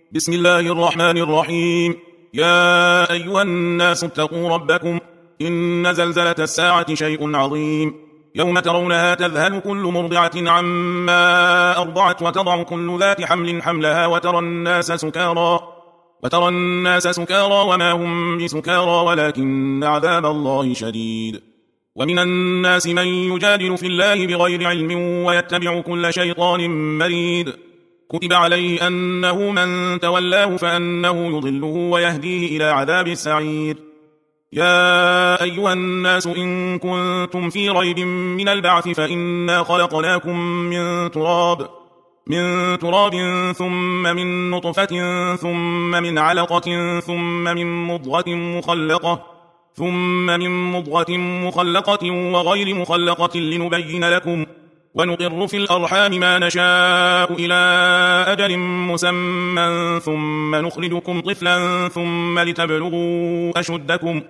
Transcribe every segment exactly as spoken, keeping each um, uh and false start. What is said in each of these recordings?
بسم الله الرحمن الرحيم. يا أيها الناس اتقوا ربكم، إن زلزلة الساعة شيء عظيم، يوم ترونها تذهل كل مرضعة عما أرضعت وتضع كل ذات حمل حملها وترى الناس سكارى وترى الناس سكارى وما هم بسكارى ولكن عذاب الله شديد. ومن الناس من يجادل في الله بغير علم ويتبع كل شيطان مريد، كتب عليه أنه من تولاه فأنه يضله ويهديه إلى عذاب السعير. يا أيها الناس إن كنتم في ريب من البعث فإنا خلقناكم من تراب من تراب ثم من نطفة ثم من علقة ثم من مضغة مخلقة ثم من مضغة مخلقة وغير مخلقة لنبين لكم، ونقر في الأرحام ما نشاء إلى أجل مسمى ثم نخرجكم طفلا ثم لتبلغوا أشدكم،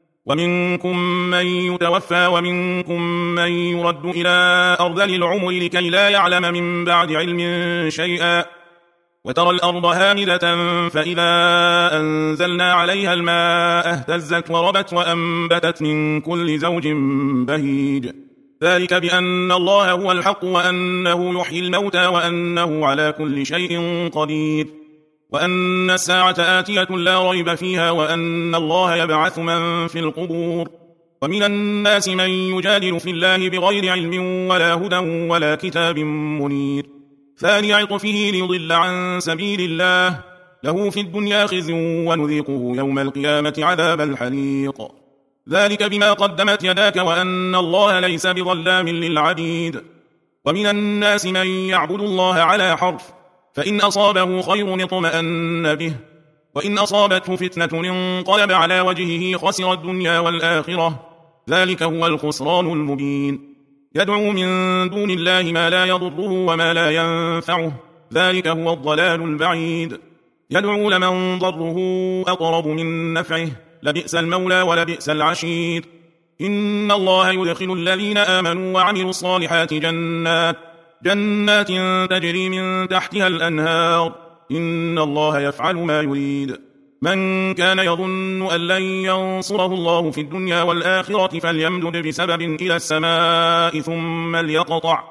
ومنكم من يتوفى ومنكم من يرد إلى أرذل العمر لكي لا يعلم من بعد علم شيئا. وترى الأرض هامدة فإذا أنزلنا عليها الماء اهتزت وربت وأنبتت من كل زوج بهيج، ذلك بأن الله هو الحق وأنه يحيي الموتى وأنه على كل شيء قدير، وأن الساعة آتية لا ريب فيها وأن الله يبعث من في القبور. ومن الناس من يجادل في الله بغير علم ولا هدى ولا كتاب منير، ثاني عطفه ليضل عن سبيل الله، له في الدنيا خزي ونذيقه يوم القيامة عذاب الحريق، ذلك بما قدمت يداك وأن الله ليس بظلام للعبيد. ومن الناس من يعبد الله على حرف، فإن أصابه خير اطمأن به، وإن أصابته فتنة انقلب على وجهه خسر الدنيا والآخرة، ذلك هو الخسران المبين. يدعو من دون الله ما لا يضره وما لا ينفعه، ذلك هو الضلال البعيد. يدعو لمن ضره أقرب من نفعه، لبئس المولى ولبئس العشير. إن الله يدخل الذين آمنوا وعملوا الصالحات جنات جنات تجري من تحتها الأنهار، إن الله يفعل ما يريد. من كان يظن أن لن ينصره الله في الدنيا والآخرة فليمدد بسبب إلى السماء ثم ليقطع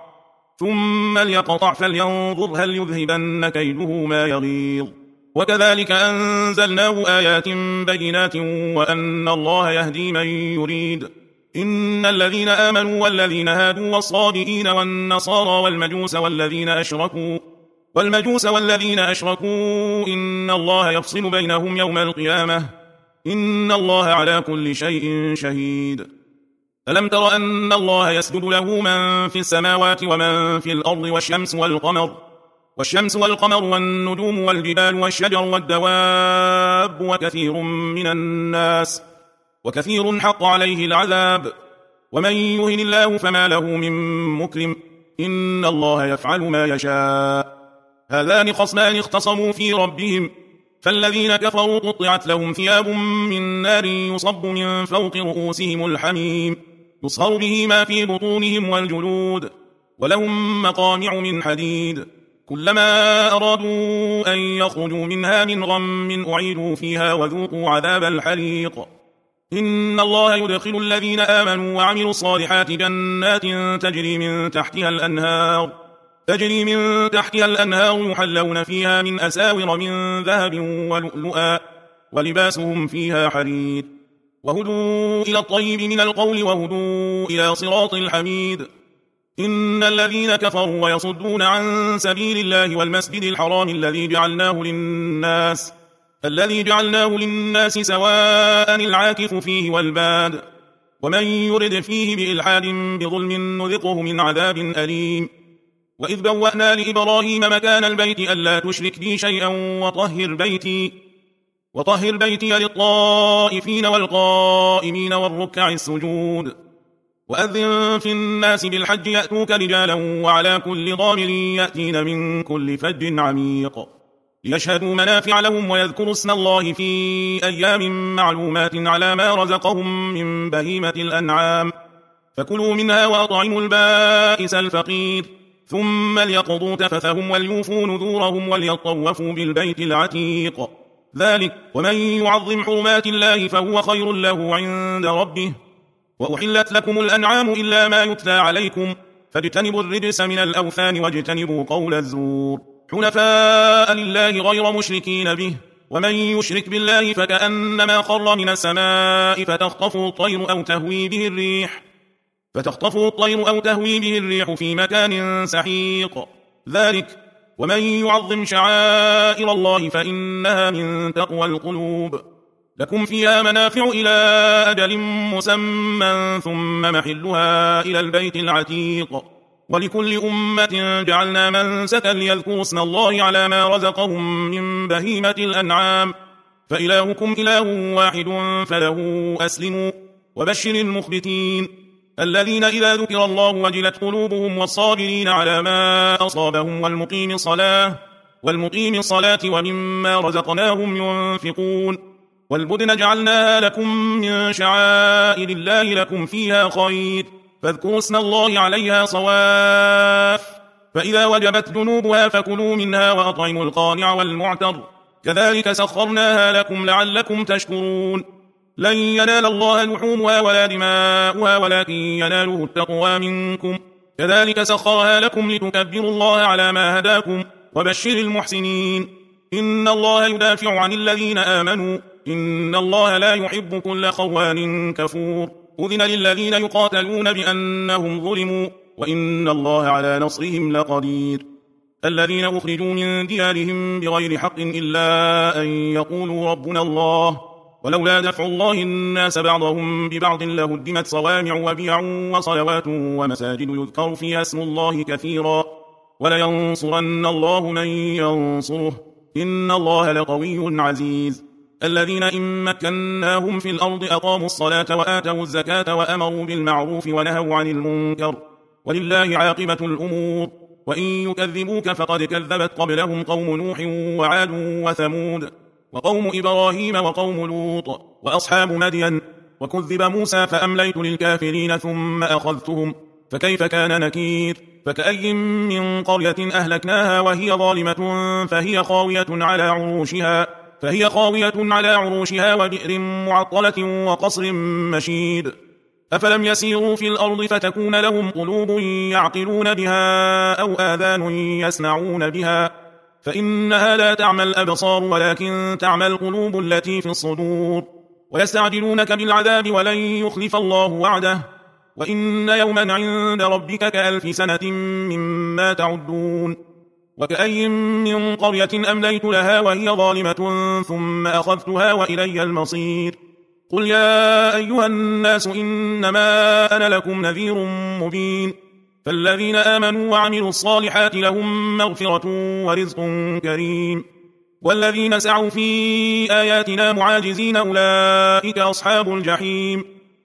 ثم ليقطع فلينظر هل يذهبن كيده ما يغيظ. وكذلك أنزلناه آيات بينات وأن الله يهدي من يريد. إن الذين آمنوا والذين هادوا والصابئين والنصارى والمجوس والذين أشركوا والمجوس والذين أشركوا إن الله يفصل بينهم يوم القيامة، إن الله على كل شيء شهيد. ألم تر أن الله يسجد له من في السماوات ومن في الأرض والشمس والقمر والشمس والقمر والنجوم والجبال والشجر والدواب وكثير من الناس وكثير حق عليه العذاب، ومن يهن الله فما له من مكرم، إن الله يفعل ما يشاء. هذان خصمان اختصموا في ربهم، فالذين كفروا قطعت لهم ثياب من نار يصب من فوق رؤوسهم الحميم، يصهر به ما في بطونهم والجلود، ولهم مقامع من حديد، كلما أرادوا أن يخرجوا منها من غم أعيدوا فيها وذوقوا عذاب الحريق. إن الله يدخل الذين آمنوا وعملوا الصالحات جنات تجري من تحتها الأنهار تجري من تحتها الأنهار يحلون فيها من أساور من ذهب ولؤلؤا ولباسهم فيها حرير، وهدوا إلى الطيب من القول وهدوا إلى صراط الحميد. إن الذين كفروا ويصدون عن سبيل الله والمسجد الحرام الذي جعلناه للناس الذي جعلناه للناس سواء العاكف فيه والباد، ومن يرد فيه بإلحاد بظلم نذقه من عذاب أليم. وإذ بوأنا لإبراهيم مكان البيت ألا تشرك بي شيئا وطهر بيتي وطهر بيتي للطائفين والقائمين والركع السجود. وأذن في الناس بالحج يأتوك رجالا وعلى كل ضامر يأتين من كل فج عميق، ليشهدوا منافع لهم ويذكروا اسم الله في أيام معلومات على ما رزقهم من بهيمة الأنعام، فكلوا منها وأطعموا البائس الفقير، ثم ليقضوا تفثهم وليوفوا نذورهم وليطوفوا بالبيت العتيق. ذلك ومن يعظم حرمات الله فهو خير له عند ربه. وأحلت لكم الأنعام إلا ما يتلى عليكم فاجتنبوا الرجس من الأوثان واجتنبوا قول الزور حنفاء لله غير مشركين به. ومن يشرك بالله فكأنما خر من السماء فتخطفه الطير أو تهوي به الريح فتخطفه الطير أو تهوي به الريح في مكان سحيق. ذلك ومن يعظم شعائر الله فإنها من تقوى القلوب. لكم فيها منافع إلى أجل مسمى ثم محلها إلى البيت العتيق. ولكل أمة جعلنا منسكا ليذكروا اسم الله على ما رزقهم من بهيمة الأنعام فإلهكم إله واحد فله أسلموا. وبشر المخبتين الذين إذا ذكر الله وجلت قلوبهم والصابرين على ما أصابهم والمقيم الصلاة والمقيم الصلاة ومما رزقناهم ينفقون. والبدن جعلناها لكم من شعائر الله لكم فيها خير فاذكروا اسم الله عليها صواف فإذا وجبت جنوبها فكلوا منها وأطعموا القانع والمعتر كذلك سخرناها لكم لعلكم تشكرون. لن ينال الله لحومها ولا دماؤها ولكن يناله التقوى منكم كذلك سخرها لكم لتكبروا الله على ما هداكم. وبشر المحسنين إن الله يدافع عن الذين آمنوا إن الله لا يحب كل خوان كفور. أذن للذين يقاتلون بأنهم ظلموا وإن الله على نصرهم لقدير. الذين أخرجوا من ديارهم بغير حق إلا أن يقولوا ربنا الله ولولا دفع الله الناس بعضهم ببعض لهدمت صوامع وبيع وصلوات ومساجد يذكر فيها اسم الله كثيرا ولينصرن الله من ينصره إن الله لقوي عزيز. الذين إن مكناهم في الأرض أقاموا الصلاة وآتوا الزكاة وأمروا بالمعروف ونهوا عن المنكر ولله عاقبة الأمور. وإن يكذبوك فقد كذبت قبلهم قوم نوح وعاد وثمود وقوم إبراهيم وقوم لوط وأصحاب مدين. وكذب موسى فأمليت للكافرين ثم أخذتهم فكيف كان نكير. فكأي من قرية أهلكناها وهي ظالمة فهي خاوية على عروشها فهي خاوية على عروشها وبئر معطلة وقصر مشيد. أفلم يسيروا في الأرض فتكون لهم قلوب يعقلون بها أو آذان يسمعون بها فإنها لا تعمى الأبصار ولكن تعمى القلوب التي في الصدور. ويستعجلونك بالعذاب ولن يخلف الله وعده وإن يوما عند ربك كألف سنة مما تعدون. وكأي من قرية أمليت لها وهي ظالمة ثم أخذتها وإلي المصير. قل يا أيها الناس إنما أنا لكم نذير مبين. فالذين آمنوا وعملوا الصالحات لهم مغفرة ورزق كريم والذين سعوا في آياتنا معاجزين أولئك أصحاب الجحيم.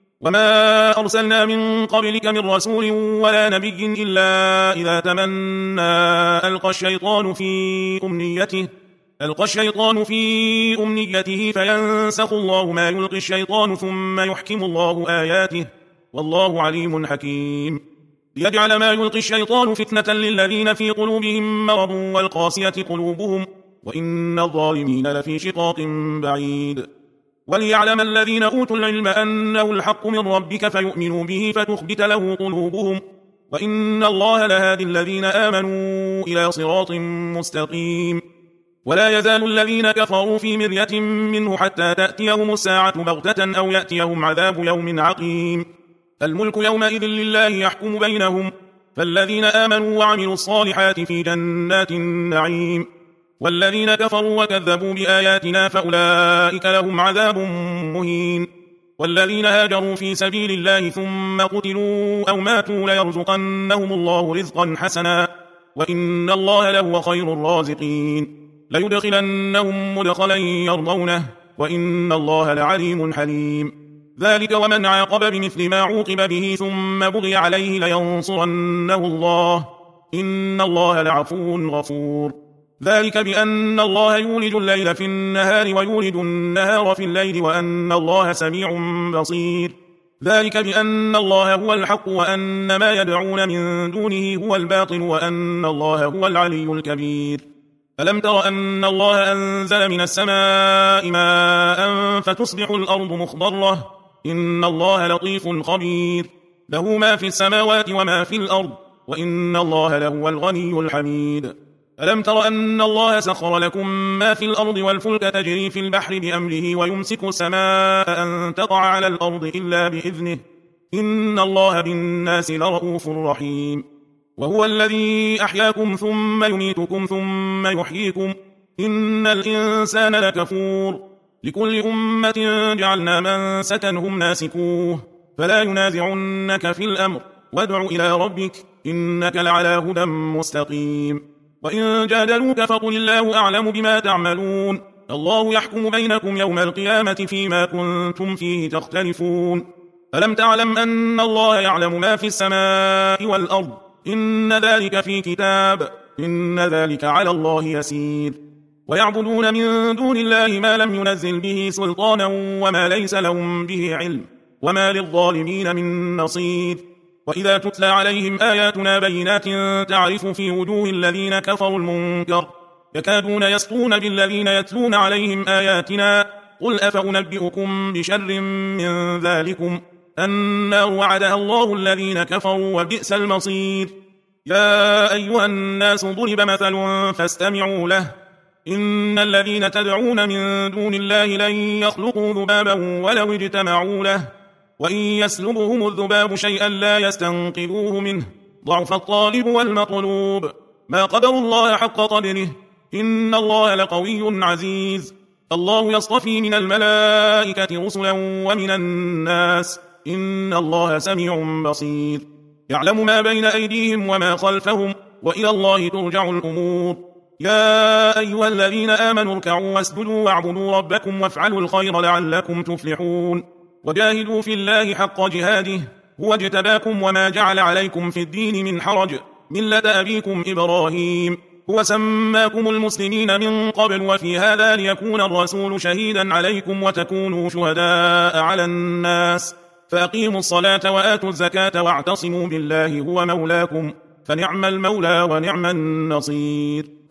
وما أرسلنا من قبلك من رسول ولا نبي إلا إذا تمنى ألقى الشيطان في أمنيته ألقى الشيطان في أمنيته فينسخ الله ما يلقي الشيطان ثم يحكم الله آياته والله عليم حكيم. ليجعل ما يلقي الشيطان فتنة للذين في قلوبهم مرض والقاسية قلوبهم وإن الظالمين لفي شقاق بعيد. وليعلم الذين أوتوا العلم أنه الحق من ربك فيؤمنوا به فتخبت له قلوبهم وإن الله لهادي الذين آمنوا إلى صراط مستقيم. ولا يزال الذين كفروا في مرية منه حتى تأتيهم الساعة بغتة أو يأتيهم عذاب يوم عقيم. الملك يومئذ لله يحكم بينهم فالذين آمنوا وعملوا الصالحات في جنات النعيم والذين كفروا وكذبوا بآياتنا فأولئك لهم عذاب مهين. والذين هاجروا في سبيل الله ثم قتلوا أو ماتوا ليرزقنهم الله رزقا حسنا وإن الله لهو خير الرازقين. ليدخلنهم مدخلا يرضونه وإن الله لعليم حليم. ذلك ومن عاقب بمثل ما عوقب به ثم بغي عليه لينصرنه الله إن الله لعفو غفور. ذلك بأن الله يولج الليل في النهار ويولج النهار في الليل وأن الله سميع بصير. ذلك بأن الله هو الحق وأن ما يدعون من دونه هو الباطل وأن الله هو العلي الكبير. ألم تر أن الله أنزل من السماء ماء فتصبح الأرض مخضرة؟ إن الله لطيف خبير. له ما في السماوات وما في الأرض وإن الله لهو الغني الحميد. ألم تر أن الله سخر لكم ما في الأرض والفلك تجري في البحر بأمره ويمسك السماء أن تقع على الأرض إلا بإذنه إن الله بالناس لرؤوف رحيم. وهو الذي أحياكم ثم يميتكم ثم يحييكم إن الإنسان لكفور. لكل أمة جعلنا منسكا هم ناسكوه فلا ينازعنك في الأمر وادع إلى ربك إنك لعلى هدى مستقيم. وإن جادلوك فقل الله أعلم بما تعملون الله يحكم بينكم يوم القيامة فيما كنتم فيه تختلفون. ألم تعلم أن الله يعلم ما في السماء والأرض إن ذلك في كتاب إن ذلك على الله يسير. ويعبدون من دون الله ما لم ينزل به سلطانا وما ليس لهم به علم وما للظالمين من نصير. وإذا تتلى عليهم آياتنا بينات تعرف في وجوه الذين كفروا المنكر يكادون يسطون بالذين يتلون عليهم آياتنا قل أفأنبئكم بشر من ذلكم النار وعدها الله الذين كفروا وبئس المصير. يا أيها الناس ضرب مثل فاستمعوا له إن الذين تدعون من دون الله لن يخلقوا ذبابا ولو اجتمعوا له وإن يسلبهم الذباب شيئا لا يستنقذوه منه ضعف الطالب والمطلوب. ما قدر الله حق قدره إن الله لقوي عزيز. الله يصطفي من الملائكة رسلا ومن الناس إن الله سميع بصير. يعلم ما بين أيديهم وما خلفهم وإلى الله ترجع الأمور. يا أيها الذين آمنوا اركعوا واسجدوا واعبدوا ربكم وافعلوا الخير لعلكم تفلحون. وجاهدوا في الله حق جهاده هو اجتباكم وما جعل عليكم في الدين من حرج ملة أبيكم إبراهيم هو سماكم المسلمين من قبل وفي هذا ليكون الرسول شهيدا عليكم وتكونوا شهداء على الناس فأقيموا الصلاة وآتوا الزكاة واعتصموا بالله هو مولاكم فنعم المولى ونعم النصير.